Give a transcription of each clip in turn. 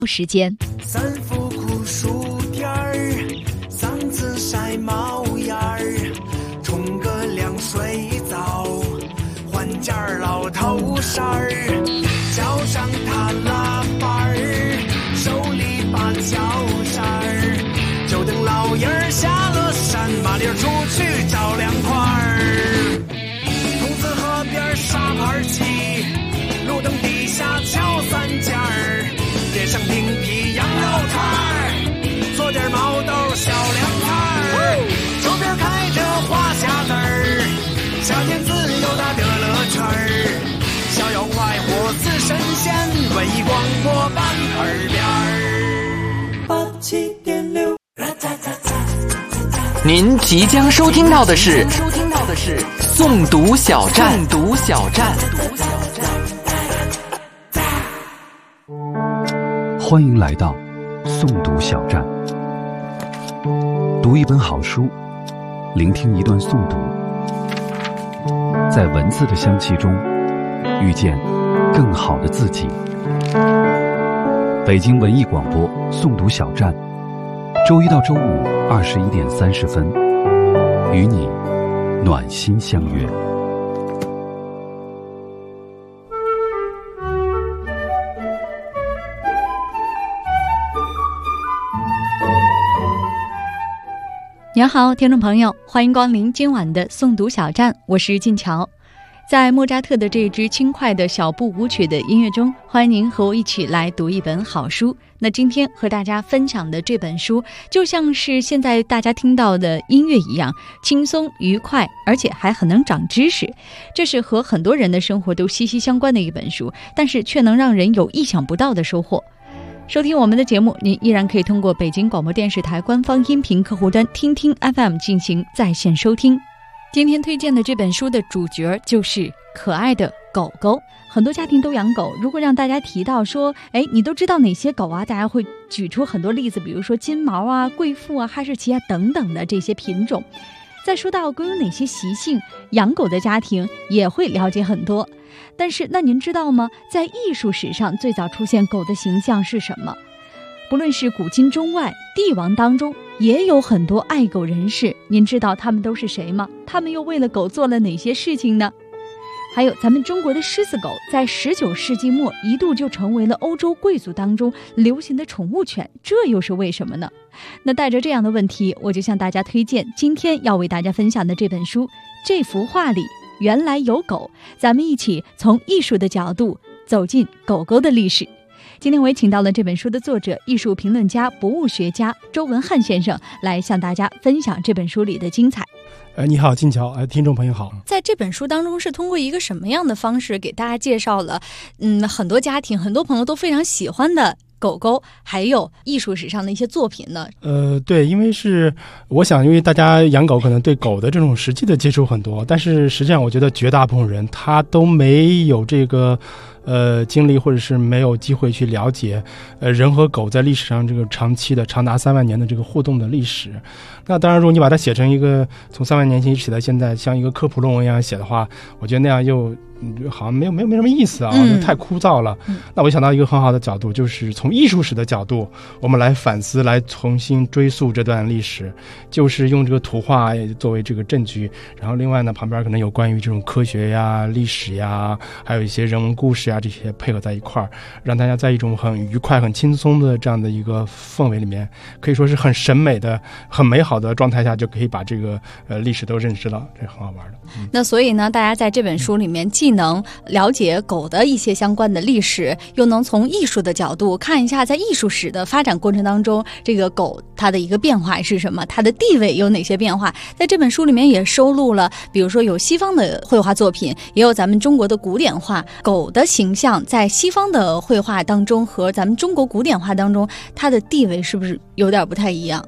时间。 三伏酷暑天儿，嗓子晒冒烟儿，冲个凉水澡，换件老头衫儿，脚上踏拉板儿，手里把脚扇儿，就等老爷儿下了山，麻溜出去找凉快儿。筒子河边沙盘棋，路灯底下敲三尖儿，街上饼皮羊肉串儿，做点毛豆小凉菜儿，周边开着花匣子儿，夏天自由的乐乐圈儿，逍遥快活似神仙，文艺广播伴耳边儿。87.6， 您即将收听到的是诵读小站。 欢迎来到诵读小站，读一本好书，聆听一段诵读，在文字的香气中遇见更好的自己。北京文艺广播诵读小站，周一到周五21点30分，与你暖心相约。 您好，听众朋友，欢迎光临今晚的诵读小站，我是静乔。在莫扎特的这支轻快的小步舞曲的音乐中，欢迎您和我一起来读一本好书。那今天和大家分享的这本书，就像是现在大家听到的音乐一样，轻松愉快，而且还很能长知识。这是和很多人的生活都息息相关的一本书，但是却能让人有意想不到的收获。收听我们的节目，您依然可以通过北京广播电视台官方音频客户端听听 FM 进行在线收听。今天推荐的这本书的主角就是可爱的狗狗。很多家庭都养狗，如果让大家提到说你都知道哪些狗啊，大家会举出很多例子，比如说金毛啊、贵妇啊、哈士奇啊等等的这些品种。再说到狗有哪些习性，养狗的家庭也会了解很多。但是那您知道吗，在艺术史上最早出现狗的形象是什么？不论是古今中外，帝王当中也有很多爱狗人士，您知道他们都是谁吗？他们又为了狗做了哪些事情呢？还有咱们中国的狮子狗，在19世纪末一度就成为了欧洲贵族当中流行的宠物犬，这又是为什么呢？那带着这样的问题，我就向大家推荐今天要为大家分享的这本书，这幅画里原来有狗，咱们一起从艺术的角度走进狗狗的历史。今天我也请到了这本书的作者、艺术评论家、博物学家周文翰先生来向大家分享这本书里的精彩。 你好，静乔，听众朋友好。 在这本书当中是通过一个什么样的方式给大家介绍了很多家庭、很多朋友都非常喜欢的狗狗，还有艺术史上的一些作品呢？ 对，因为我想因为大家养狗可能对狗的这种实际的接触很多，但是实际上我觉得绝大部分人他都没有这个经历，或者是没有机会去了解人和狗在历史上这个长期的长达3万年的这个互动的历史。那当然如果你把它写成一个从3万年前写到现在像一个科普论文一样写的话，我觉得那样又好像没什么意思啊，太枯燥了。那我想到一个很好的角度，就是从艺术史的角度我们来反思，来重新追溯这段历史，就是用这个图画作为这个证据，然后另外呢旁边可能有关于这种科学呀、历史呀，还有一些人文故事啊，这些配合在一块儿，让大家在一种很愉快很轻松的这样的一个氛围里面，可以说是很审美的很美好的状态下，就可以把这个历史都认识了，这很好玩的。 那所以呢，大家在这本书里面既能了解狗的一些相关的历史，又能从艺术的角度看一下在艺术史的发展过程当中，这个狗它的一个变化是什么，它的地位有哪些变化。在这本书里面也收录了，比如说有西方的绘画作品，也有咱们中国的古典画。狗的形象在西方的绘画当中和咱们中国古典画当中，它的地位是不是有点不太一样？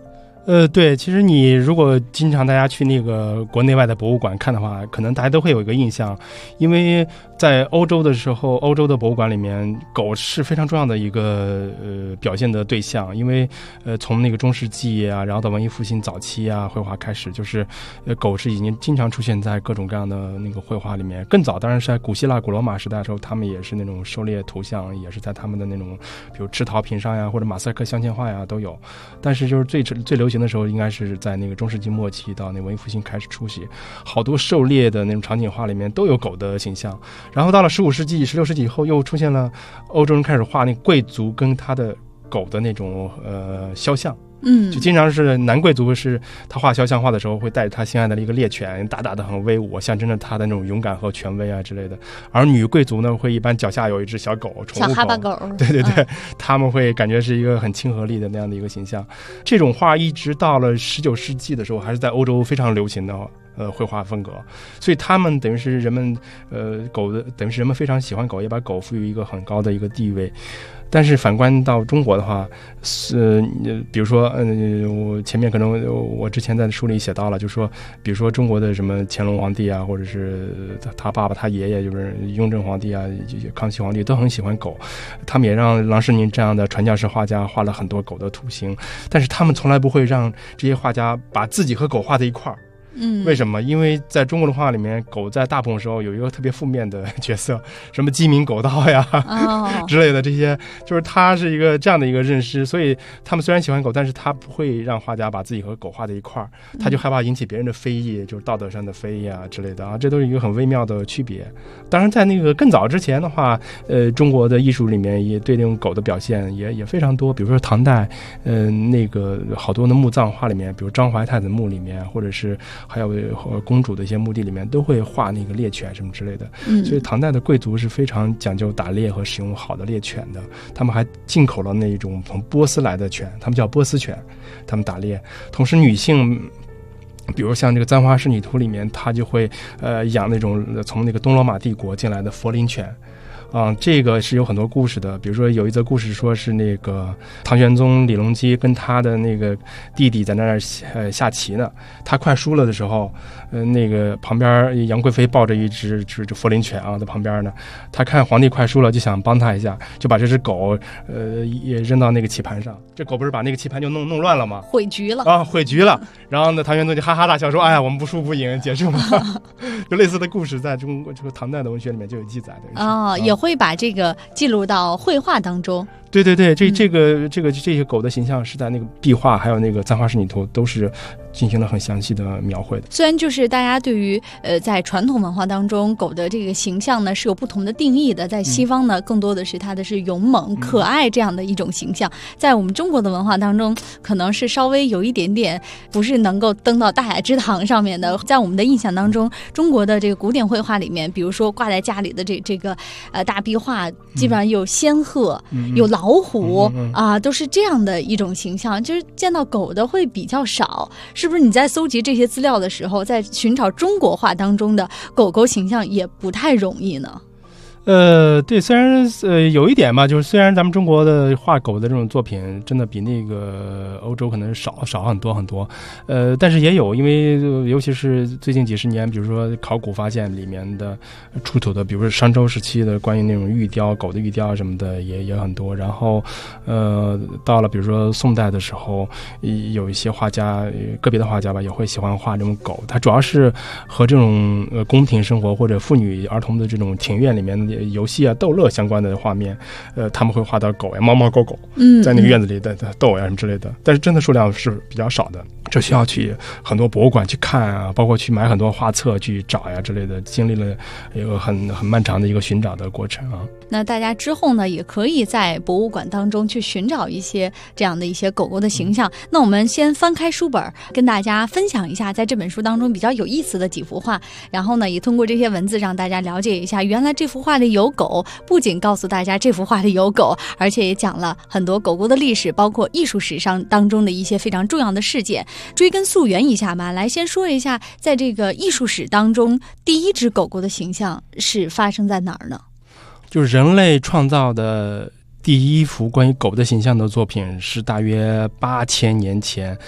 对，其实你如果经常大家去那个国内外的博物馆看的话，可能大家都会有一个印象，因为在欧洲的时候，欧洲的博物馆里面，狗是非常重要的一个表现的对象，因为从那个中世纪啊，然后到文艺复兴早期啊，绘画开始，就是狗是已经经常出现在各种各样的那个绘画里面。更早当然是在古希腊、古罗马时代的时候，他们也是那种狩猎图像，也是在他们的那种，比如赤陶瓶上呀，或者马赛克镶嵌画呀都有。但是就是最流行的时候，应该是在那个中世纪末期到那文艺复兴开始出现，好多狩猎的那种场景画里面都有狗的形象。然后到了15世纪、16世纪以后，又出现了欧洲人开始画那贵族跟他的狗的那种肖像。就经常是男贵族是他画肖像画的时候会带着他心爱的一个猎犬，大大的很威武，象征着他的那种勇敢和权威啊之类的。而女贵族呢，会一般脚下有一只小狗，宠物狗， 小哈巴狗。 对对对，他们会感觉是一个很亲和力的那样的一个形象。这种画一直到了19世纪的时候，还是在欧洲非常流行的绘画风格，所以他们等于是人们狗的，等于是人们非常喜欢狗，也把狗赋予一个很高的一个地位。但是反观到中国的话，比如说，我前面可能我之前在书里写到了，就是说，比如说中国的什么乾隆皇帝啊，或者是他爸爸、他爷爷，就是雍正皇帝啊、康熙皇帝都很喜欢狗，他们也让郎世宁这样的传教士画家画了很多狗的图形，但是他们从来不会让这些画家把自己和狗画在一块儿。为什么？因为在中国的画里面，狗在大部分时候有一个特别负面的角色，什么鸡鸣狗盗呀、之类的，这些就是他是一个这样的一个认识，所以他们虽然喜欢狗，但是他不会让画家把自己和狗画在一块儿，他就害怕引起别人的非议，就是道德上的非议啊之类的啊，这都是一个很微妙的区别。当然，在那个更早之前的话，中国的艺术里面也对那种狗的表现也非常多，比如说唐代，那个好多的墓葬画里面，比如张怀太子墓里面，或者是还有公主的一些墓地里面都会画那个猎犬什么之类的，所以唐代的贵族是非常讲究打猎和使用好的猎犬的，他们还进口了那种从波斯来的犬，他们叫波斯犬，他们打猎。同时女性比如像这个《簪花仕女图》里面，他就会养那种从那个东罗马帝国进来的佛林犬。这个是有很多故事的，比如说有一则故事说是那个唐玄宗李隆基跟他的那个弟弟在那儿下棋呢，他快输了的时候，那个旁边杨贵妃抱着一只佛林犬啊在旁边呢，他看皇帝快输了就想帮他一下，就把这只狗也扔到那个棋盘上，这狗不是把那个棋盘就弄乱了吗？ 毁局了啊，毁局了。然后呢，唐玄宗就哈哈大笑说：“哎呀，我们不输不赢，结束吧。”就类似的故事在中国这个唐代的文学里面就有记载的。 也会把这个记录到绘画当中。 对对对，这些狗的形象是在那个壁画还有那个《簪花仕女图》都是进行了很详细的描绘的。 虽然就是大家对于在传统文化当中狗的这个形象呢是有不同的定义的，在西方呢更多的是它的是勇猛可爱这样的一种形象，在我们中国的文化当中可能是稍微有一点点不是能够登到大雅之堂上面的。在我们的印象当中，中国的这个古典绘画里面，比如说挂在家里的这个大壁画，基本上有仙鹤、有老虎都是这样的一种形象，就是见到狗的会比较少。是不是你在搜集这些资料的时候，在寻找中国画当中的狗狗形象也不太容易呢？ 对，虽然有一点吧，就是虽然咱们中国的画狗的这种作品真的比那个欧洲可能少很多很多，但是也有，因为尤其是最近几十年，比如说考古发现里面的出土的，比如说商周时期的关于那种玉雕、狗的玉雕什么的也很多。然后到了比如说宋代的时候，有一些画家，个别的画家吧，也会喜欢画这种狗，它主要是和这种宫廷生活或者妇女儿童的这种庭院里面的游戏啊、逗乐相关的画面，他们会画到狗呀、猫猫狗狗，在那个院子里的逗呀什么之类的，但是真的数量是比较少的，这需要去很多博物馆去看啊，包括去买很多画册去找呀之类的，经历了一个很漫长的一个寻找的过程啊。 那大家之后呢，也可以在博物馆当中去寻找一些这样的一些狗狗的形象。那我们先翻开书本，跟大家分享一下在这本书当中比较有意思的几幅画，然后呢，也通过这些文字让大家了解一下，原来这幅画里有狗，不仅告诉大家这幅画里有狗，而且也讲了很多狗狗的历史，包括艺术史上当中的一些非常重要的事件。追根溯源一下吧，来先说一下，在这个艺术史当中，第一只狗狗的形象是发生在哪儿呢？ 就是人类创造的第一幅关于狗的形象的作品是大约8000年前，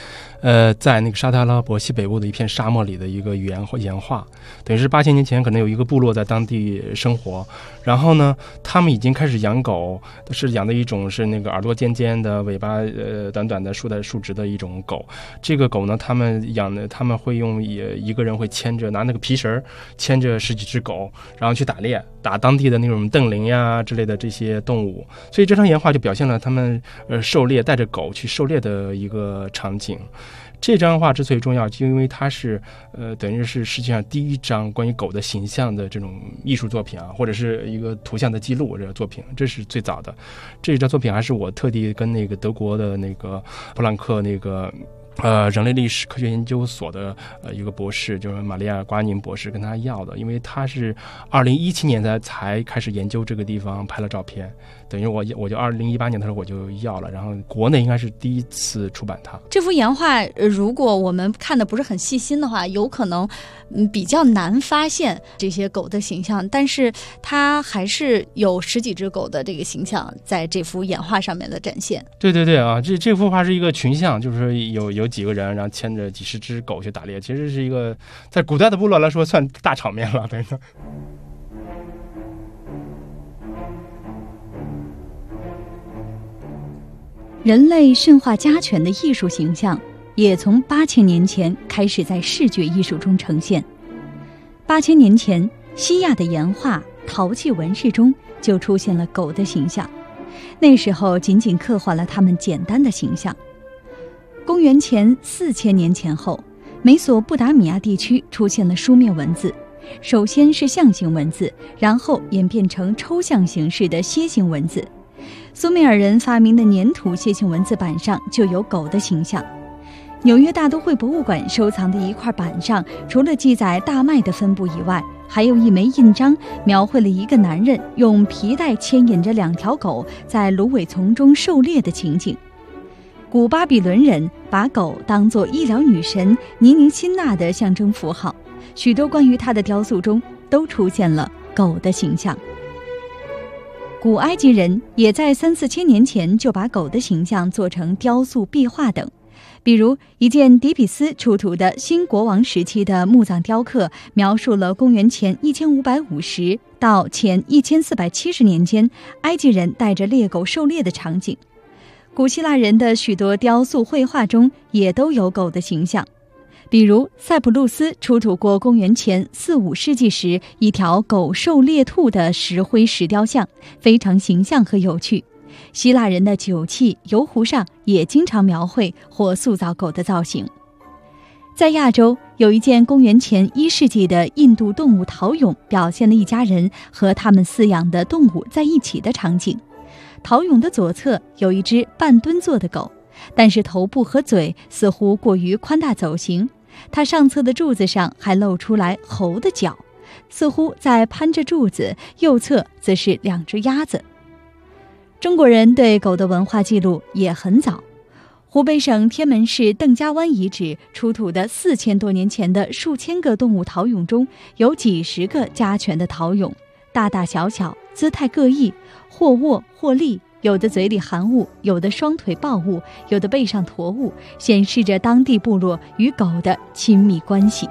在那个沙特阿拉伯西北部的一片沙漠里的一个岩画，等于是8000年前可能有一个部落在当地生活，然后呢，他们已经开始养狗，是养的一种是那个耳朵尖尖的、尾巴短短的竖直的一种狗。这个狗呢，他们会用一个人会拿那个皮绳牵着10几只狗，然后去打猎，打当地的那种瞪羚呀之类的这些动物。所以这张岩画就表现了他们狩猎，带着狗去狩猎的一个场景。这张画之所以重要，就因为它是等于是世界上第一张关于狗的形象的这种艺术作品啊，或者是一个图像的记录，这个作品这是最早的。这张作品还是我特地跟那个德国的那个普朗克那个人类历史科学研究所的一个博士，就是玛利亚瓜宁博士，跟他要的，因为他是2017年才开始研究这个地方，拍了照片，等于我就2018年的时候我就要了，然后国内应该是第一次出版它。 这幅岩画如果我们看的不是很细心的话，有可能比较难发现这些狗的形象，但是它还是有10几只狗的这个形象在这幅岩画上面的展现。 对啊，这幅画是一个群像，就是有几个人，然后牵着几10只狗去打猎，其实是一个在古代的部落来说算大场面了，对的。 人类驯化家犬的艺术形象也从8000年前开始在视觉艺术中呈现。8000年前，西亚的岩画、陶器纹饰中就出现了狗的形象，那时候仅仅刻画了它们简单的形象。公元前4000年前后，美索不达米亚地区出现了书面文字，首先是象形文字，然后演变成抽象形式的楔形文字。苏美尔人发明的粘土楔形文字板上就有狗的形象。纽约大都会博物馆收藏的一块板上，除了记载大麦的分布以外，还有一枚印章，描绘了一个男人用皮带牵引着2条狗在芦苇丛中狩猎的情景。古巴比伦人把狗当作医疗女神尼宁辛娜的象征符号，许多关于她的雕塑中都出现了狗的形象。古埃及人也在3、4千年前就把狗的形象做成雕塑、壁画等，比如一件底比斯出土的新国王时期的墓葬雕刻，描述了公元前1550到前1470年间埃及人带着猎狗狩猎的场景。古希腊人的许多雕塑绘画中也都有狗的形象，比如塞浦路斯出土过公元前4、5世纪时一条狗狩猎兔的石灰石雕像，非常形象和有趣。希腊人的酒器、油壶上也经常描绘或塑造狗的造型。在亚洲，有一件公元前1世纪的印度动物陶俑，表现了一家人和他们饲养的动物在一起的场景。陶俑的左侧有一只半蹲坐的狗，但是头部和嘴似乎过于宽大走形，它上侧的柱子上还露出来猴的脚，似乎在攀着柱子，右侧则是2只鸭子。中国人对狗的文化记录也很早，湖北省天门市邓家湾遗址出土的4000多年前的数千个动物陶俑中，有几10个家犬的陶俑，大大小小，姿态各异，或卧或立，有的嘴里含物，有的双腿抱物，有的背上驮物，显示着当地部落与狗的亲密关系。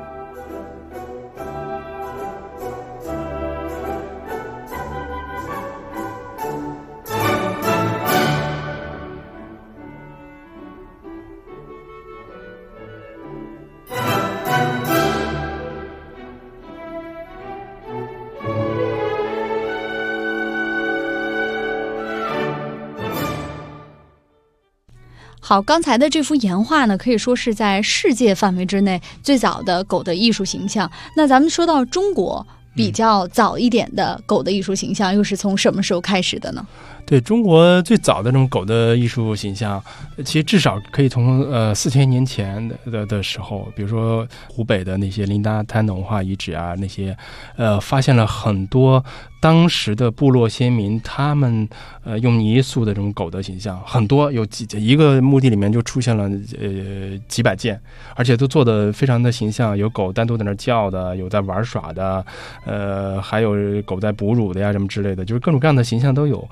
好，刚才的这幅岩画呢，可以说是在世界范围之内最早的狗的艺术形象。那咱们说到中国比较早一点的狗的艺术形象，又是从什么时候开始的呢？ 对，中国最早的这种狗的艺术形象，其实至少可以从4000年前的时候，比如说湖北的那些临大滩的文化遗址啊，那些发现了很多当时的部落先民他们用泥塑的这种狗的形象，很多，有一个墓地里面就出现了几百件，而且都做得非常的形象，有狗单独在那叫的，有在玩耍的，还有狗在哺乳的呀什么之类的，就是各种各样的形象都有。就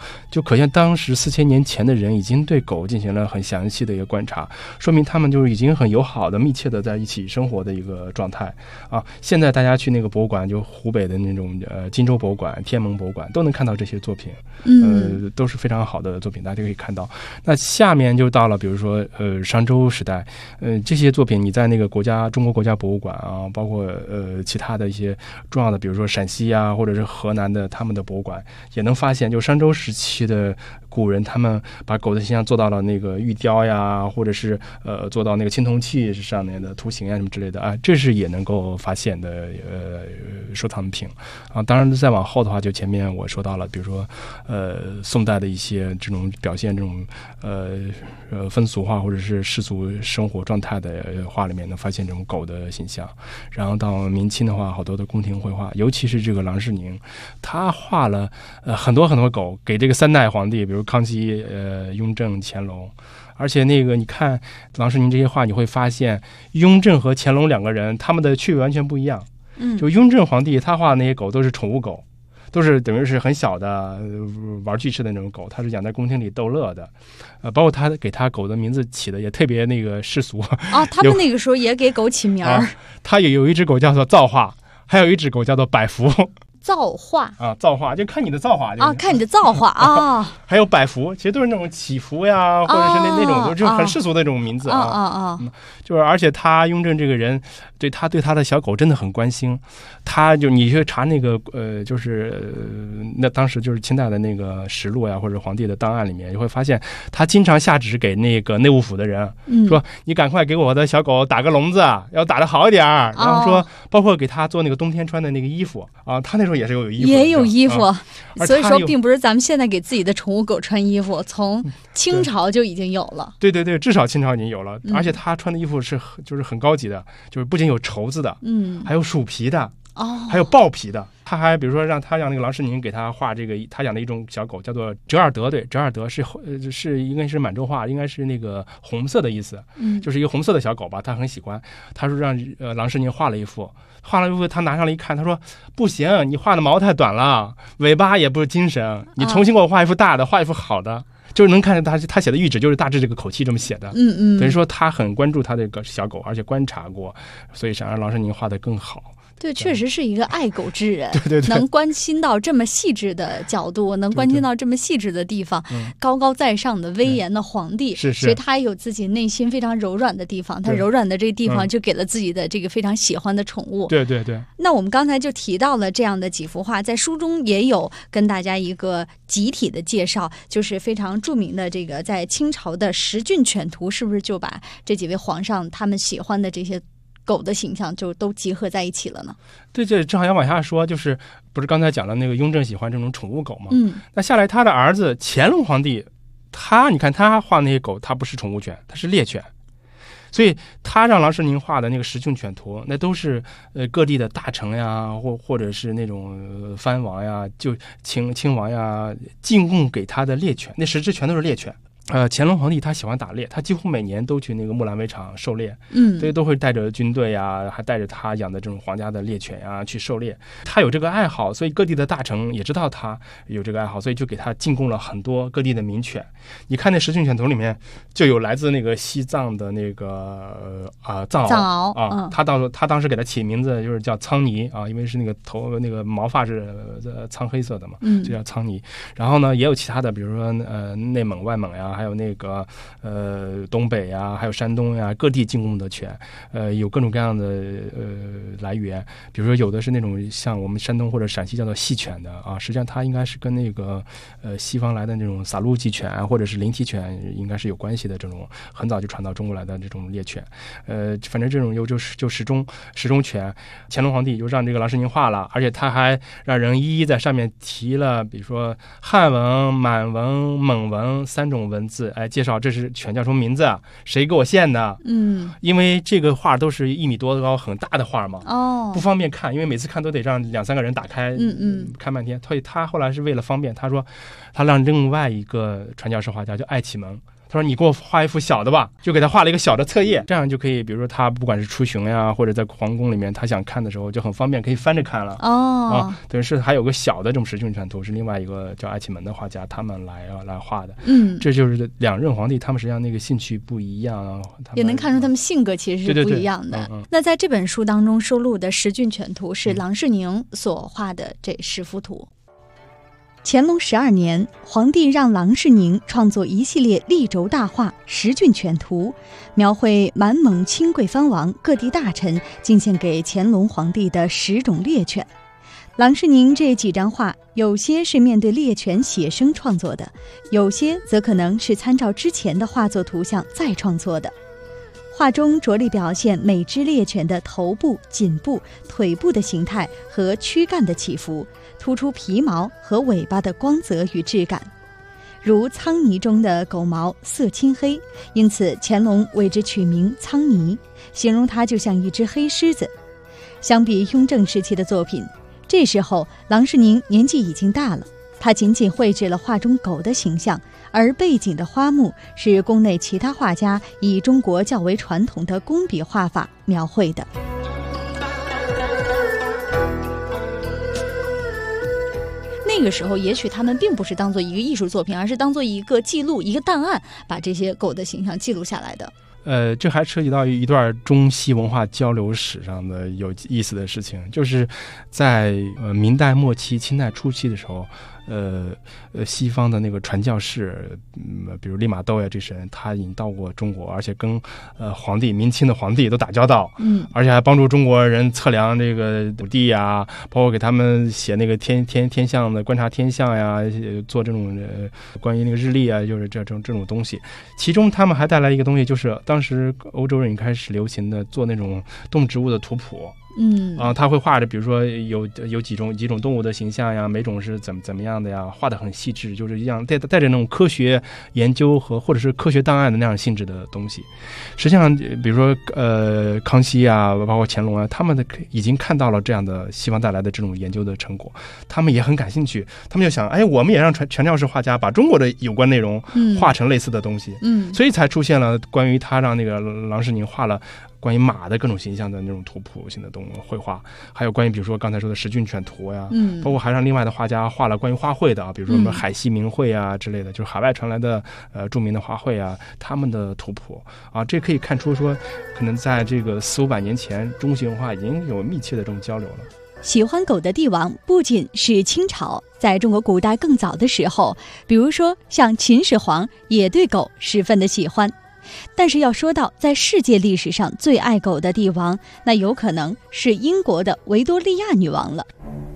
可见当时4000年前的人已经对狗进行了很详细的一个观察，说明他们就是已经很友好的、密切的在一起生活的一个状态啊。现在大家去那个博物馆，就湖北的那种荆州博物馆、天门博物馆，都能看到这些作品，都是非常好的作品，大家可以看到。那下面就到了比如说商周时代，这些作品你在那个中国国家博物馆啊，包括其他的一些重要的，比如说陕西啊，或者是河南的他们的博物馆，也能发现，就商周时期的古人，他们把狗的形象做到了那个玉雕呀，或者是做到那个青铜器上面的图形啊什么之类的啊，这是也能够发现的收藏品啊。当然再往后的话，就前面我说到了，比如说宋代的一些这种表现这种风俗化或者是世俗生活状态的画里面，能发现这种狗的形象。然后到明清的话，好多的宫廷绘画，尤其是这个郎世宁，他画了很多很多狗给这个3代皇帝，比如康熙、雍正、乾隆。而且那个你看郎世宁这些画，你会发现雍正和乾隆2个人他们的趣味完全不一样。就雍正皇帝他画的那些狗都是宠物狗，都是等于是很小的玩具式的那种狗，他是养在宫廷里逗乐的。包括他给他狗的名字起的也特别那个世俗啊，他们那个时候也给狗起名儿。 他也有一只狗叫做造化，还有一只狗叫做百福。 造化啊，造化就看你的造化啊，看你的造化啊。 还有百福，其实都是那种祈福呀，或者是那种就是很世俗的那种名字啊。就是而且他雍正这个人，对他的小狗真的很关心。他就你去查那个就是那当时就是清代的那个实录呀，或者皇帝的档案里面，你会发现他经常下旨给那个内务府的人，说你赶快给我的小狗打个笼子，要打得好一点。然后说包括给他做那个冬天穿的那个衣服啊，他那时候也是有衣服， 也有衣服，所以说并不是咱们现在给自己的宠物狗穿衣服，从清朝就已经有了。 对，至少清朝已经有了，而且他穿的衣服就是很高级的，就是不仅有绸子的，还有鼠皮的，还有豹皮的。他还比如说让那个郎世宁给他画这个他养的一种小狗叫做折耳德，对，折耳德是应该是满洲话，应该是那个红色的意思，就是一个红色的小狗吧，他很喜欢。他说让郎世宁画了一幅，他拿上来一看，他说不行，你画的毛太短了，尾巴也不精神，你重新给我画一幅大的，画一幅好的。就是能看见他写的谕旨就是大致这个口气这么写的，等于说他很关注他这个小狗，而且观察过，所以想让郎世宁画得更好。 对，确实是一个爱狗之人， 对， 能关心到这么细致的角度，能关心到这么细致的地方，高高在上的威严的皇帝，所以他有自己内心非常柔软的地方，他柔软的这个地方就给了自己的这个非常喜欢的宠物。 对。 那我们刚才就提到了这样的几幅画，在书中也有跟大家一个集体的介绍，就是非常著名的这个在清朝的十骏犬图，是不是就把这几位皇上他们喜欢的这些狗的形象就都集合在一起了呢？ 对，这正好要往下说，就是不是刚才讲了那个雍正喜欢这种宠物狗吗？那下来他的儿子乾隆皇帝，你看他画那些狗，他不是宠物犬，他是猎犬，所以他让郎世宁画的那个十骏犬图，那都是各地的大臣呀，或者是那种藩王呀，就亲王呀，进贡给他的猎犬，那10只全都是猎犬。乾隆皇帝他喜欢打猎，他几乎每年都去那个木兰围场狩猎，所以都会带着军队呀，还带着他养的这种皇家的猎犬呀去狩猎。他有这个爱好，所以各地的大臣也知道他有这个爱好，所以就给他进贡了很多各地的名犬。你看那十骏犬图里面就有来自那个西藏的那个藏獒啊，他当时给他起名字就是叫苍尼啊，因为是那个头那个毛发是苍黑色的嘛，就叫苍尼。然后呢，也有其他的，比如说内蒙、外蒙呀。还有那个东北呀，还有山东呀，各地进贡的犬，有各种各样的来源。比如说有的是那种像我们山东或者陕西叫做细犬的啊，实际上它应该是跟那个西方来的那种萨鹿吉犬或者是灵缇犬应该是有关系的，这种很早就传到中国来的这种猎犬。反正这种就始终犬，乾隆皇帝就让这个郎世宁画了，而且他还让人一一在上面提了，比如说汉文、满文、蒙文3种文字，介绍这是犬叫什么名字，谁给我献的？因为这个画都是1米多高，很大的画嘛，不方便看，因为每次看都得让2-3个人打开，看半天。所以他后来是为了方便，他说他让另外一个传教士画家叫艾启蒙， 他说你给我画一幅小的吧，就给他画了一个小的册页，这样就可以，比如说他不管是出巡呀，或者在皇宫里面他想看的时候就很方便，可以翻着看了。等于是还有个小的这种实训全图，是另外一个叫爱启门的画家他们来画的。这就是两任皇帝他们实际上那个兴趣不一样， 也能看出他们性格其实是不一样的。那在这本书当中收录的十骏全图是郎世宁所画的这10幅图。乾隆12年，皇帝让郎世宁创作一系列立轴大画《十骏全图》，描绘满蒙亲贵藩王各地大臣进献给乾隆皇帝的10种猎犬。郎世宁这几张画，有些是面对猎犬写生创作的，有些则可能是参照之前的画作图像再创作的。画中着力表现每只猎犬的头部、颈部、腿部的形态和躯干的起伏，突出皮毛和尾巴的光泽与质感。如苍泥中的狗毛色青黑，因此乾隆为之取名苍泥，形容它就像一只黑狮子。相比雍正时期的作品，这时候郎世宁年纪已经大了，他仅仅绘制了画中狗的形象，而背景的花木是宫内其他画家以中国较为传统的工笔画法描绘的。那个时候也许他们并不是当做一个艺术作品，而是当做一个记录、一个档案，把这些狗的形象记录下来的。 这还涉及到一段中西文化交流史上的有意思的事情，就是在明代末期、清代初期的时候，西方的那个传教士，比如利玛窦呀这些人，他已经到过中国，而且跟皇帝、明清的皇帝都打交道，而且还帮助中国人测量这个土地呀，包括给他们写那个天象的观察天象呀，做这种关于那个日历啊，就是这种东西。其中他们还带来一个东西，就是当时欧洲人开始流行的做那种动植物的图谱。他会画着，比如说有几种动物的形象呀，每种是怎么样的呀，画得很细致，就是一样带着那种科学研究或者是科学档案的那样性质的东西。实际上，比如说康熙啊，包括乾隆啊，他们已经看到了这样的西方带来的这种研究的成果，他们也很感兴趣，他们就想，我们也让传教士画家把中国的有关内容画成类似的东西，所以才出现了关于他让那个郎世宁画了关于马的各种形象的那种图谱性的绘画，还有关于比如说刚才说的十骏犬图呀，包括还让另外的画家画了关于花卉的，比如说什么海西名绘啊之类的，就是海外传来的著名的花卉啊，他们的图谱啊，这可以看出说，可能在这个400-500年前，中西文化已经有密切的这种交流了。 喜欢狗的帝王不仅是清朝，在中国古代更早的时候，比如说像秦始皇也对狗十分的喜欢。但是要说到在世界历史上最爱狗的帝王，那有可能是英国的维多利亚女王了。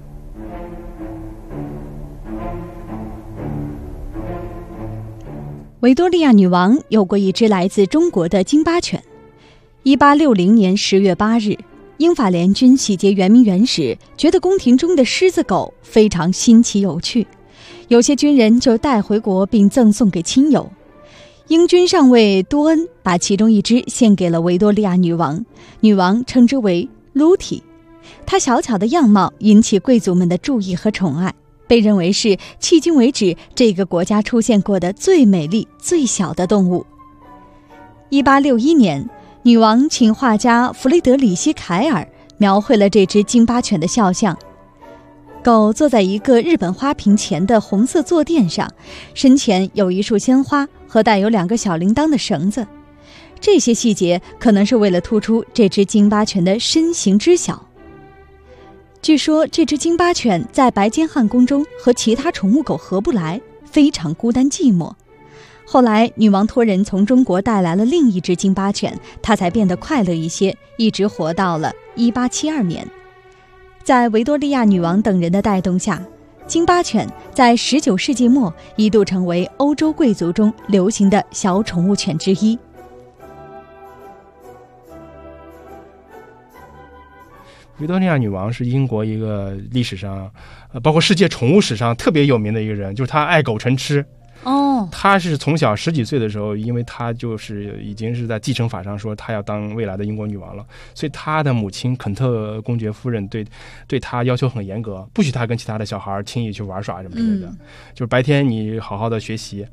维多利亚女王有过一只来自中国的金巴犬。1860年10月8日，英法联军洗劫圆明园时，觉得宫廷中的狮子狗非常新奇有趣，有些军人就带回国并赠送给亲友。英军上尉多恩把其中一只献给了维多利亚女王，女王称之为露蒂。她小巧的样貌引起贵族们的注意和宠爱，被认为是迄今为止这个国家出现过的最美丽、最小的动物。1861年，女王请画家弗雷德里希·凯尔描绘了这只金巴犬的肖像。狗坐在一个日本花瓶前的红色坐垫上，身前有一束鲜花和带有2个小铃铛的绳子。这些细节可能是为了突出这只金巴犬的身形之小。据说这只金巴犬在白金汉宫中和其他宠物狗合不来，非常孤单寂寞。后来女王托人从中国带来了另一只金巴犬，它才变得快乐一些，一直活到了1872年。在维多利亚女王等人的带动下，金巴犬在19世纪末一度成为欧洲贵族中流行的小宠物犬之一。 维多利亚女王是英国一个历史上，包括世界宠物史上特别有名的一个人，就是她爱狗成痴。他是从小10几岁的时候，因为他就是已经是在继承法上说他要当未来的英国女王了，所以他的母亲肯特公爵夫人对他要求很严格，不许他跟其他的小孩轻易去玩耍什么之类的，就是白天你好好的学习，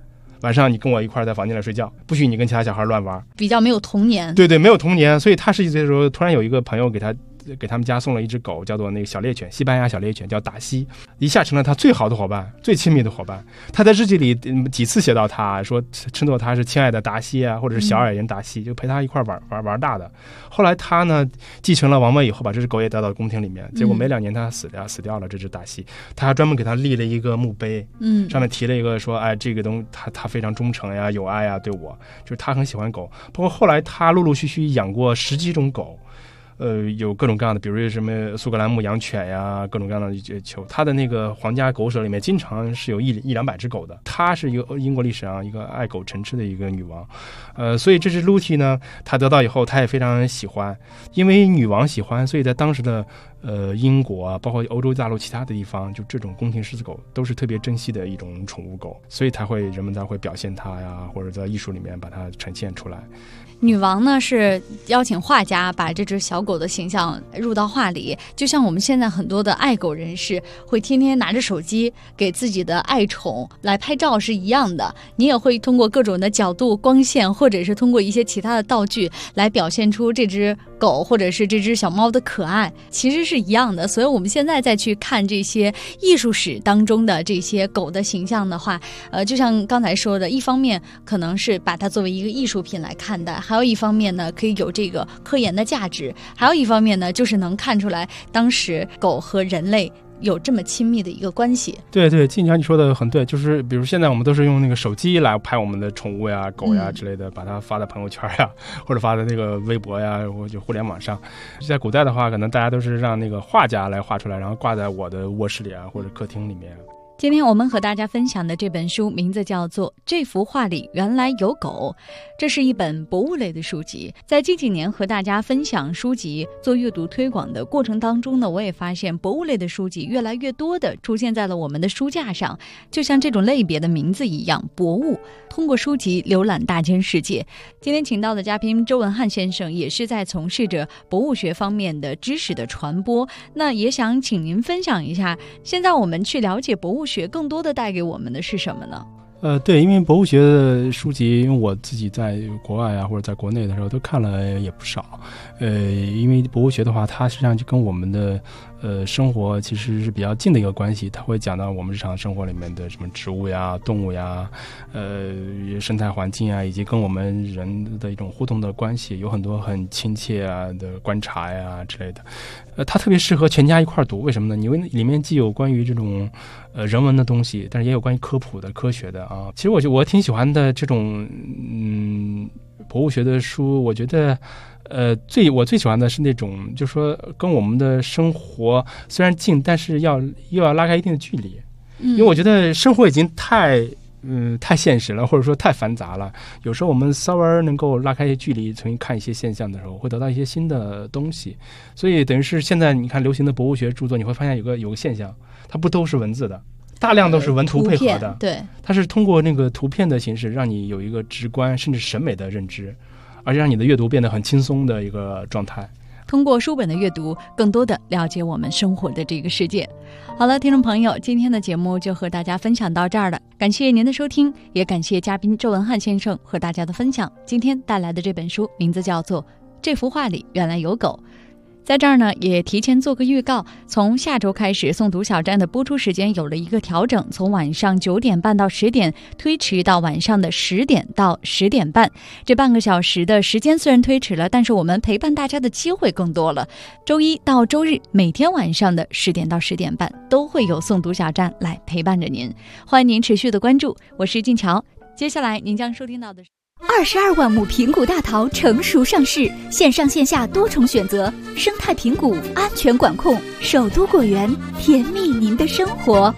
晚上你跟我一块在房间里睡觉，不许你跟其他小孩乱玩， 比较没有童年。 对，没有童年。所以他11岁的时候，突然有一个朋友给他们家送了一只狗，叫做那个小猎犬，西班牙小猎犬，叫达西，一下成了他最好的伙伴，最亲密的伙伴。他在日记里几次写到他，说称作他是亲爱的达西啊，或者是小矮人达西，就陪他一块玩大的。后来他呢继承了王位以后，把这只狗也带到宫廷里面，结果没2年他死掉了。这只达西，他还专门给他立了一个墓碑，上面提了一个说，哎，这个东西他非常忠诚呀，有爱呀，对我，就是他很喜欢狗。包括后来他陆陆续续养过10几种狗。有各种各样的，比如什么苏格兰牧羊犬呀，各种各样的球。他的那个皇家狗舍里面经常是有100-200只狗的。她是一个英国历史上一个爱狗成痴的一个女王，所以这只 Luti 呢，她得到以后，她也非常喜欢，因为女王喜欢，所以在当时的英国啊，包括欧洲大陆其他的地方，就这种宫廷狮子狗都是特别珍惜的一种宠物狗，所以人们才会表现它呀，或者在艺术里面把它呈现出来。 女王呢是邀请画家把这只小狗的形象入到画里，就像我们现在很多的爱狗人士会天天拿着手机给自己的爱宠来拍照是一样的，你也会通过各种的角度、光线，或者是通过一些其他的道具来表现出这只狗或者是这只小猫的可爱，其实是一样的。所以我们现在再去看这些艺术史当中的这些狗的形象的话，就像刚才说的，一方面可能是把它作为一个艺术品来看待，还有一方面呢可以有这个科研的价值，还有一方面呢就是能看出来当时狗和人类有这么亲密的一个关系。 对，静强你说的很对，就是比如现在我们都是用那个手机来拍我们的宠物呀、狗呀之类的，把它发在朋友圈呀，或者发在那个微博呀，或者互联网上。在古代的话，可能大家都是让那个画家来画出来，然后挂在我的卧室里啊，或者客厅里面。 今天我们和大家分享的这本书名字叫做《这幅画里原来有狗》，这是一本博物类的书籍。在近几年和大家分享书籍、做阅读推广的过程当中呢，我也发现博物类的书籍越来越多的出现在了我们的书架上，就像这种类别的名字一样，博物。通过书籍浏览大千世界。今天请到的嘉宾周文汉先生也是在从事着博物学方面的知识的传播，那也想请您分享一下，现在我们去了解博物学更多的带给我们的是什么呢？ 对，因为博物学的书籍，因为我自己在国外啊或者在国内的时候都看了也不少。因为博物学的话，它实际上就跟我们的生活其实是比较近的一个关系，它会讲到我们日常生活里面的什么植物呀、动物呀、生态环境啊，以及跟我们人的一种互动的关系，有很多很亲切啊的观察呀之类的。它特别适合全家一块读，为什么呢？因为里面既有关于这种人文的东西，但是也有关于科普的、科学的啊。其实我挺喜欢的这种博物学的书，我觉得我最喜欢的是那种，就是说跟我们的生活虽然近，但是又要拉开一定的距离。因为我觉得生活已经太现实了，或者说太繁杂了。有时候我们稍微能够拉开一些距离，重新看一些现象的时候，会得到一些新的东西。所以等于是现在你看流行的博物学著作，你会发现有个现象，它不都是文字的，大量都是文图配合的。 对， 它是通过那个图片的形式，让你有一个直观甚至审美的认知，而且让你的阅读变得很轻松的一个状态。 通过书本的阅读，更多的了解我们生活的这个世界。好了，听众朋友，今天的节目就和大家分享到这儿了，感谢您的收听，也感谢嘉宾周文汉先生和大家的分享。今天带来的这本书名字叫做《这幅画里原来有狗》。在这儿呢，也提前做个预告，从下周开始，诵读小站的播出时间有了一个调整，从晚上9点半到10点推迟到晚上的10点到10点半。这半个小时的时间虽然推迟了，但是我们陪伴大家的机会更多了。周一到周日每天晚上的10点到10点半都会有诵读小站来陪伴着您，欢迎您持续的关注。我是静乔，接下来您将收听到的是 22万亩平谷大桃成熟上市，线上线下多重选择，生态平谷安全管控，首都果园甜蜜您的生活。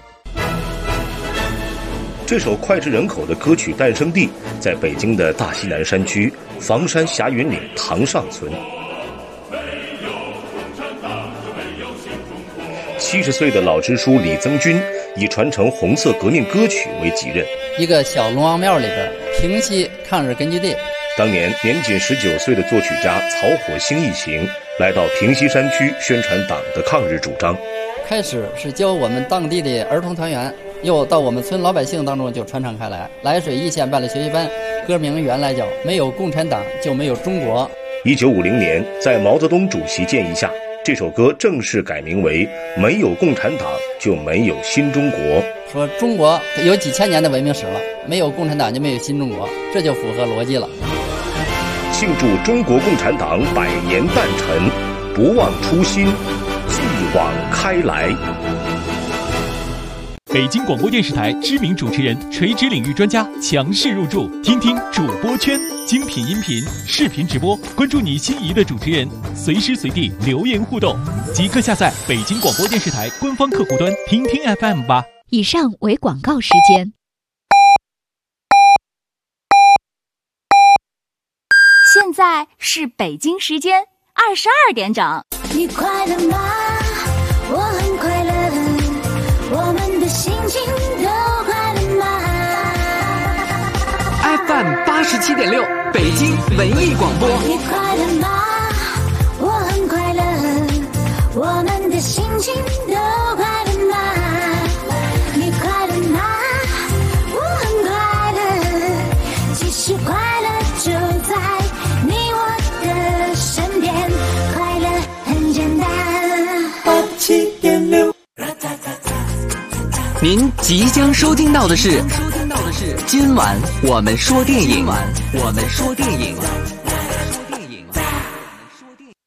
这首脍炙人口的歌曲诞生地在北京的大西南山区房山霞云岭塘上村。70岁的老支书李增军以传承红色革命歌曲为己任， 一个小龙王庙里边平西抗日根据地。 当年年仅19岁的作曲家曹火星一行来到平西山区宣传党的抗日主张。 开始是教我们当地的儿童团员又到我们村老百姓当中就传唱开来。涞水一县办了学习班，歌名原来叫没有共产党就没有中国。 1950年，在毛泽东主席建议下，这首歌正式改名为没有共产党就没有新中国。 说中国有几千年的文明史了，没有共产党就没有新中国，这就符合逻辑了。 庆祝中国共产党100年诞辰，不忘初心，继往开来。 北京广播电视台知名主持人、垂直领域专家强势入驻，听听主播圈，精品音频、视频直播，关注你心仪的主持人，随时随地留言互动，即刻下载北京广播电视台官方客户端听听 FM 吧。 以上为广告时间。 现在是北京时间22点整。 你快乐吗？我很快乐，我们的心情都快乐吗？ FM 87.6，北京文艺广播。 你快乐吗？我很快乐，我们的心情都快乐吗？你快乐吗？我很快乐，其实快乐就在你我的身边，快乐很简单。87.6。 您即将收听到的是今晚我们说电影。